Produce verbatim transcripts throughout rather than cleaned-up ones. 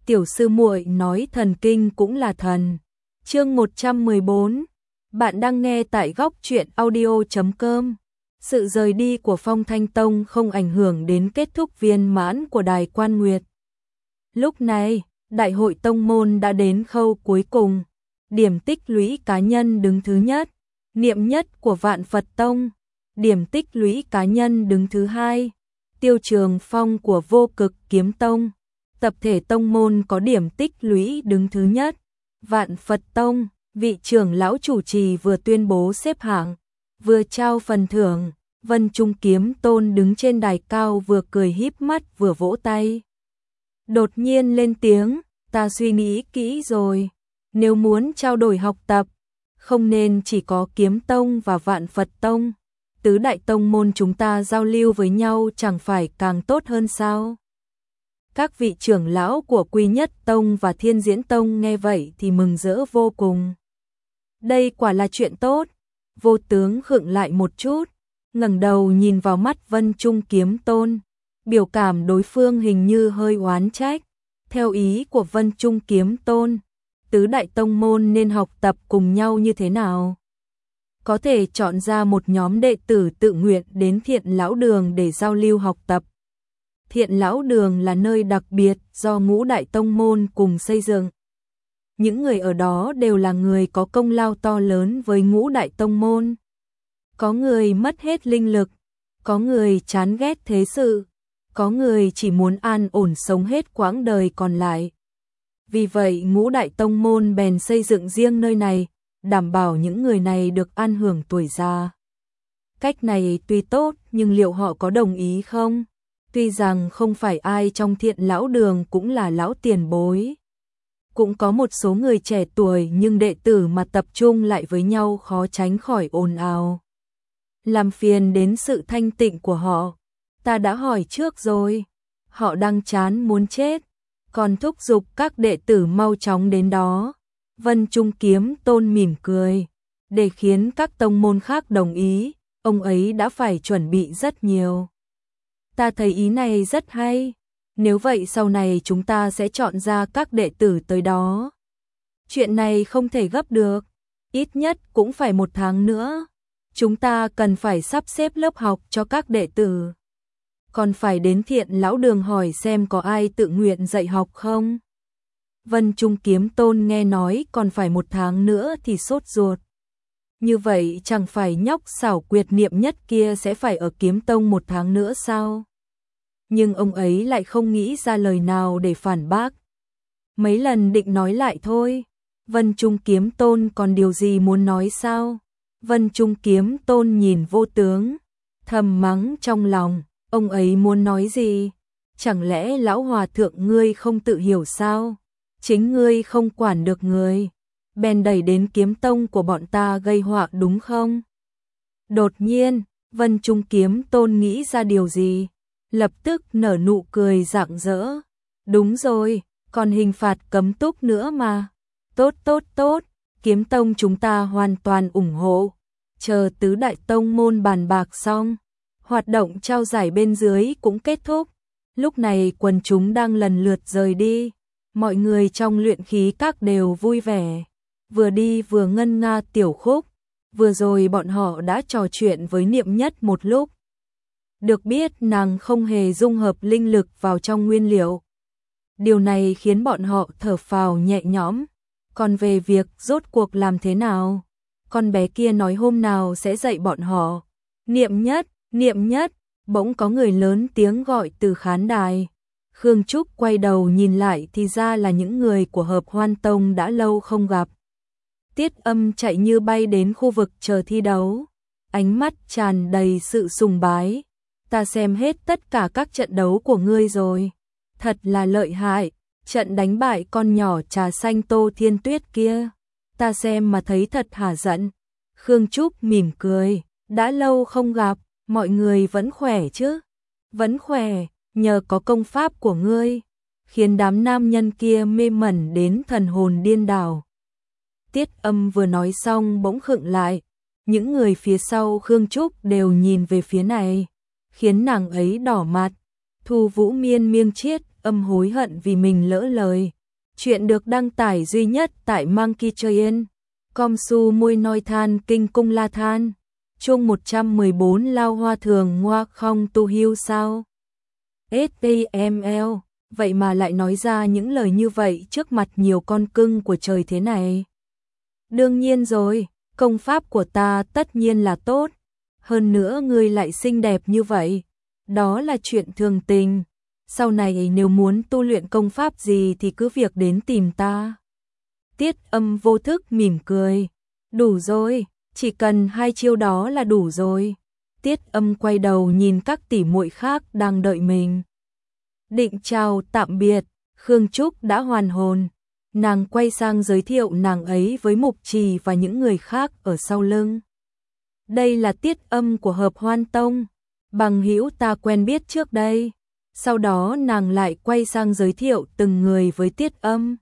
tiểu sư muội nói thần kinh cũng là thần. Chương một trăm mười bốn. Bạn đang nghe tại góc truyện audio chấm com. Sự rời đi của Phong Thanh Tông không ảnh hưởng đến kết thúc viên mãn của Đài Quan Nguyệt. Lúc này, đại hội tông môn đã đến khâu cuối cùng. Điểm tích lũy cá nhân đứng thứ nhất, Niệm Nhất của Vạn Phật Tông. Điểm tích lũy cá nhân đứng thứ hai, Tiêu Trường Phong của Vô Cực Kiếm Tông. Tập thể tông môn có điểm tích lũy đứng thứ nhất, Vạn Phật Tông. Vị trưởng lão chủ trì vừa tuyên bố xếp hạng, vừa trao phần thưởng. Vân Trung Kiếm Tôn đứng trên đài cao vừa cười híp mắt vừa vỗ tay. Đột nhiên lên tiếng, ta suy nghĩ kỹ rồi. Nếu muốn trao đổi học tập, không nên chỉ có Kiếm Tông và Vạn Phật Tông. Tứ đại tông môn chúng ta giao lưu với nhau chẳng phải càng tốt hơn sao? Các vị trưởng lão của Quy Nhất Tông và Thiên Diễn Tông nghe vậy thì mừng rỡ vô cùng. Đây quả là chuyện tốt. Vô Tướng khựng lại một chút, ngẩng đầu nhìn vào mắt Vân Trung Kiếm Tôn, biểu cảm đối phương hình như hơi oán trách. Theo ý của Vân Trung Kiếm Tôn, tứ đại tông môn nên học tập cùng nhau như thế nào? Có thể chọn ra một nhóm đệ tử tự nguyện đến Thiện Lão Đường để giao lưu học tập. Thiện Lão Đường là nơi đặc biệt do ngũ đại tông môn cùng xây dựng. Những người ở đó đều là người có công lao to lớn với ngũ đại tông môn. Có người mất hết linh lực, có người chán ghét thế sự, có người chỉ muốn an ổn sống hết quãng đời còn lại. Vì vậy ngũ đại tông môn bèn xây dựng riêng nơi này, đảm bảo những người này được an hưởng tuổi già. Cách này tuy tốt nhưng liệu họ có đồng ý không? Tuy rằng không phải ai trong Thiện Lão Đường cũng là lão tiền bối. Cũng có một số người trẻ tuổi nhưng đệ tử mà tập trung lại với nhau khó tránh khỏi ồn ào, làm phiền đến sự thanh tịnh của họ. Ta đã hỏi trước rồi, họ đang chán muốn chết, còn thúc giục các đệ tử mau chóng đến đó. Vân Trung Kiếm Tôn mỉm cười, để khiến các tông môn khác đồng ý, ông ấy đã phải chuẩn bị rất nhiều. Ta thấy ý này rất hay. Nếu vậy sau này chúng ta sẽ chọn ra các đệ tử tới đó. Chuyện này không thể gấp được, ít nhất cũng phải một tháng nữa. Chúng ta cần phải sắp xếp lớp học cho các đệ tử. Còn phải đến Thiện Lão Đường hỏi xem có ai tự nguyện dạy học không. Vân Trung Kiếm Tôn nghe nói còn phải một tháng nữa thì sốt ruột. Như vậy chẳng phải nhóc xảo quyệt Niệm Nhất kia sẽ phải ở Kiếm Tông một tháng nữa sao? Nhưng ông ấy lại không nghĩ ra lời nào để phản bác. Mấy lần định nói lại thôi. Vân Trung Kiếm Tôn còn điều gì muốn nói sao? Vân Trung Kiếm Tôn nhìn Vô Tướng, thầm mắng trong lòng, ông ấy muốn nói gì? Chẳng lẽ lão hòa thượng ngươi không tự hiểu sao? Chính ngươi không quản được người, bèn đẩy đến Kiếm Tông của bọn ta gây họa đúng không? Đột nhiên, Vân Trung Kiếm Tôn nghĩ ra điều gì, lập tức nở nụ cười rạng rỡ. Đúng rồi, còn hình phạt cấm túc nữa mà. Tốt tốt tốt, Kiếm Tông chúng ta hoàn toàn ủng hộ. Chờ tứ đại tông môn bàn bạc xong, hoạt động trao giải bên dưới cũng kết thúc. Lúc này quần chúng đang lần lượt rời đi. Mọi người trong luyện khí các đều vui vẻ, vừa đi vừa ngân nga tiểu khúc. Vừa rồi bọn họ đã trò chuyện với Niệm Nhất một lúc. Được biết nàng không hề dung hợp linh lực vào trong nguyên liệu. Điều này khiến bọn họ thở phào nhẹ nhõm. Còn về việc rốt cuộc làm thế nào, con bé kia nói hôm nào sẽ dạy bọn họ. Niệm Nhất, Niệm Nhất, bỗng có người lớn tiếng gọi từ khán đài. Khương Trúc quay đầu nhìn lại thì ra là những người của Hợp Hoan Tông đã lâu không gặp. Tiết Âm chạy như bay đến khu vực chờ thi đấu, ánh mắt tràn đầy sự sùng bái. Ta xem hết tất cả các trận đấu của ngươi rồi, thật là lợi hại, trận đánh bại con nhỏ trà xanh Tô Thiên Tuyết kia, ta xem mà thấy thật hả giận. Khương Trúc mỉm cười, đã lâu không gặp, mọi người vẫn khỏe chứ? Vẫn khỏe, nhờ có công pháp của ngươi, khiến đám nam nhân kia mê mẩn đến thần hồn điên đảo. Tiết Âm vừa nói xong bỗng khựng lại, những người phía sau Khương Trúc đều nhìn về phía này, khiến nàng ấy đỏ mặt. Thu Vũ Miên miêng chiết Âm hối hận vì mình lỡ lời. Chuyện được đăng tải duy nhất tại Monkey Train. Com su môi nói than kinh cung la than. Chương một trăm mười bốn lao hoa thường ngoa không tu hưu sao. ét tê em lờ, vậy mà lại nói ra những lời như vậy trước mặt nhiều con cưng của trời thế này. Đương nhiên rồi, công pháp của ta tất nhiên là tốt. Hơn nữa ngươi lại xinh đẹp như vậy. Đó là chuyện thường tình. Sau này nếu muốn tu luyện công pháp gì thì cứ việc đến tìm ta. Tiết Âm vô thức mỉm cười. Đủ rồi, chỉ cần hai chiêu đó là đủ rồi. Tiết Âm quay đầu nhìn các tỷ muội khác đang đợi mình. Định chào tạm biệt, Khương Trúc đã hoàn hồn. Nàng quay sang giới thiệu nàng ấy với Mục Trì và những người khác ở sau lưng. Đây là Tiết Âm của Hợp Hoan Tông, bằng hữu ta quen biết trước đây. Sau đó nàng lại quay sang giới thiệu từng người với Tiết Âm.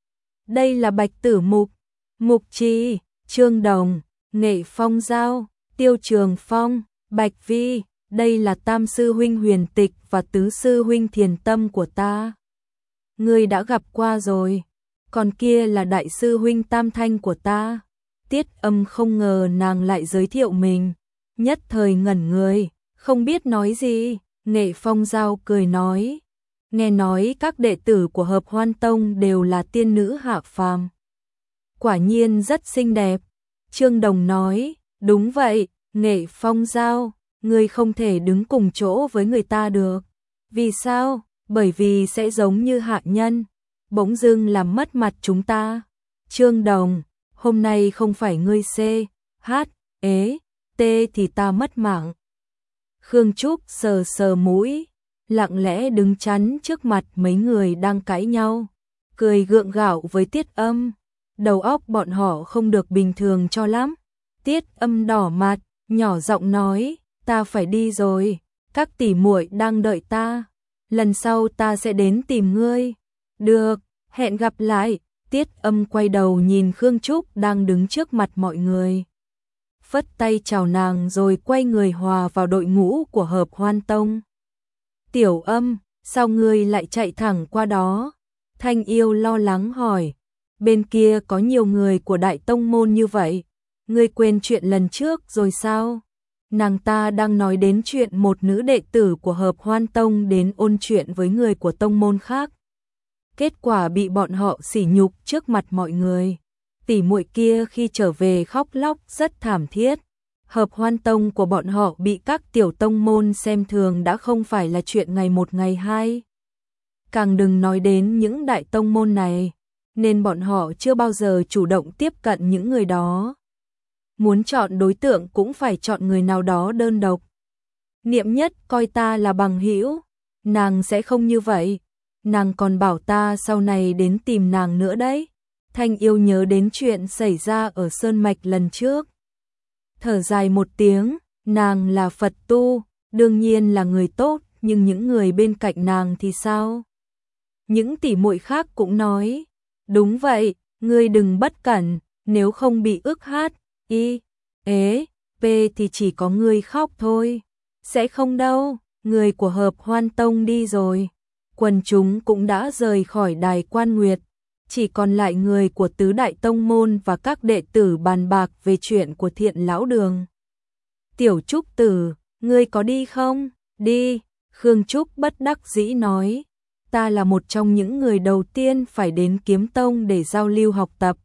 Đây là Bạch Tử Mục, Mục Trì, Trương Đồng, Nghệ Phong Giao, Tiêu Trường Phong, Bạch Vi. Đây là Tam sư huynh Huyền Tịch và Tứ sư huynh Thiền Tâm của ta. Ngươi đã gặp qua rồi. Còn kia là Đại sư huynh Tam Thanh của ta. Tiết Âm không ngờ nàng lại giới thiệu mình, nhất thời ngẩn người, không biết nói gì. Nghệ Phong Giao cười nói, nghe nói các đệ tử của Hợp Hoan Tông đều là tiên nữ hạ phàm. Quả nhiên rất xinh đẹp. Trương Đồng nói, đúng vậy, Nghệ Phong Giao, ngươi không thể đứng cùng chỗ với người ta được. Vì sao? Bởi vì sẽ giống như hạ nhân, bỗng dưng làm mất mặt chúng ta. Trương Đồng, hôm nay không phải ngươi C, H, ế, T thì ta mất mạng. Khương Trúc sờ sờ mũi, lặng lẽ đứng chắn trước mặt mấy người đang cãi nhau, cười gượng gạo với Tiết Âm. Đầu óc bọn họ không được bình thường cho lắm. Tiết Âm đỏ mặt, nhỏ giọng nói, ta phải đi rồi, các tỷ muội đang đợi ta, lần sau ta sẽ đến tìm ngươi. Được, hẹn gặp lại. Tiết Âm quay đầu nhìn Khương Trúc đang đứng trước mặt mọi người, phất tay chào nàng rồi quay người hòa vào đội ngũ của Hợp Hoan Tông. Tiểu Âm, sao ngươi lại chạy thẳng qua đó? Thanh Yêu lo lắng hỏi. Bên kia có nhiều người của Đại Tông môn như vậy, ngươi quên chuyện lần trước rồi sao? Nàng ta đang nói đến chuyện một nữ đệ tử của Hợp Hoan Tông đến ôn chuyện với người của tông môn khác. Kết quả bị bọn họ sỉ nhục trước mặt mọi người. Tỷ muội kia khi trở về khóc lóc rất thảm thiết. Hợp Hoan Tông của bọn họ bị các tiểu tông môn xem thường đã không phải là chuyện ngày một ngày hai. Càng đừng nói đến những đại tông môn này, nên bọn họ chưa bao giờ chủ động tiếp cận những người đó. Muốn chọn đối tượng cũng phải chọn người nào đó đơn độc. Niệm Nhất coi ta là bằng hữu, nàng sẽ không như vậy. Nàng còn bảo ta sau này đến tìm nàng nữa đấy. Thanh Yêu nhớ đến chuyện xảy ra ở Sơn Mạch lần trước. Thở dài một tiếng, nàng là Phật tu, đương nhiên là người tốt, nhưng những người bên cạnh nàng thì sao? Những tỷ muội khác cũng nói, đúng vậy, ngươi đừng bất cẩn, nếu không bị ức hát, y, ế, p thì chỉ có ngươi khóc thôi. Sẽ không đâu, người của Hợp Hoan Tông đi rồi. Quần chúng cũng đã rời khỏi Đài Quan Nguyệt, chỉ còn lại người của tứ đại tông môn và các đệ tử bàn bạc về chuyện của Thiện Lão Đường. Tiểu Trúc Tử, ngươi có đi không? Đi, Khương Trúc bất đắc dĩ nói, ta là một trong những người đầu tiên phải đến Kiếm Tông để giao lưu học tập.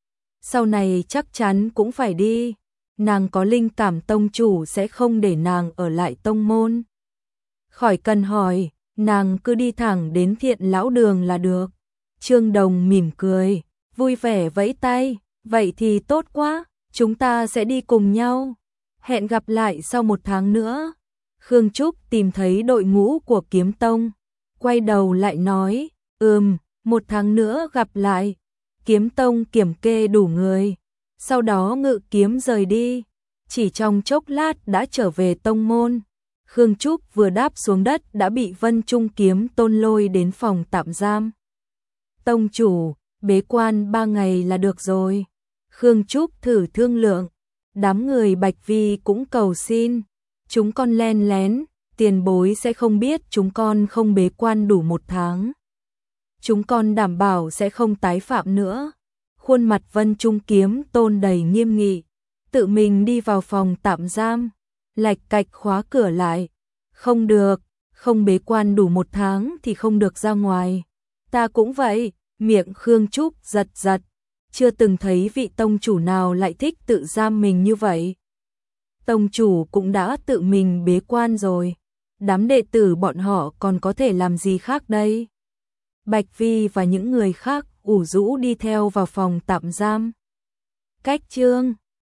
Sau này chắc chắn cũng phải đi, nàng có linh cảm tông chủ sẽ không để nàng ở lại tông môn. Khỏi cần hỏi, nàng cứ đi thẳng đến Thiện Lão Đường là được. Trương Đồng mỉm cười, vui vẻ vẫy tay, vậy thì tốt quá, chúng ta sẽ đi cùng nhau. Hẹn gặp lại sau một tháng nữa. Khương Trúc tìm thấy đội ngũ của Kiếm Tông, quay đầu lại nói, ừm, một tháng nữa gặp lại. Kiếm Tông kiểm kê đủ người, sau đó ngự kiếm rời đi, chỉ trong chốc lát đã trở về tông môn. Khương Trúc vừa đáp xuống đất đã bị Vân Trung Kiếm Tôn lôi đến phòng tạm giam. Tông chủ, bế quan ba ngày là được rồi. Khương Trúc thử thương lượng, đám người Bạch Vi cũng cầu xin, chúng con len lén tiền bối sẽ không biết chúng con không bế quan đủ một tháng. Chúng con đảm bảo sẽ không tái phạm nữa. Khuôn mặt Vân Trung Kiếm Tôn đầy nghiêm nghị, tự mình đi vào phòng tạm giam, lạch cạch khóa cửa lại. Không được, không bế quan đủ một tháng thì không được ra ngoài. Ta cũng vậy, miệng Khương Trúc giật giật, chưa từng thấy vị tông chủ nào lại thích tự giam mình như vậy. Tông chủ cũng đã tự mình bế quan rồi, đám đệ tử bọn họ còn có thể làm gì khác đây? Bạch Vi và những người khác ủ rũ đi theo vào phòng tạm giam. Cách chương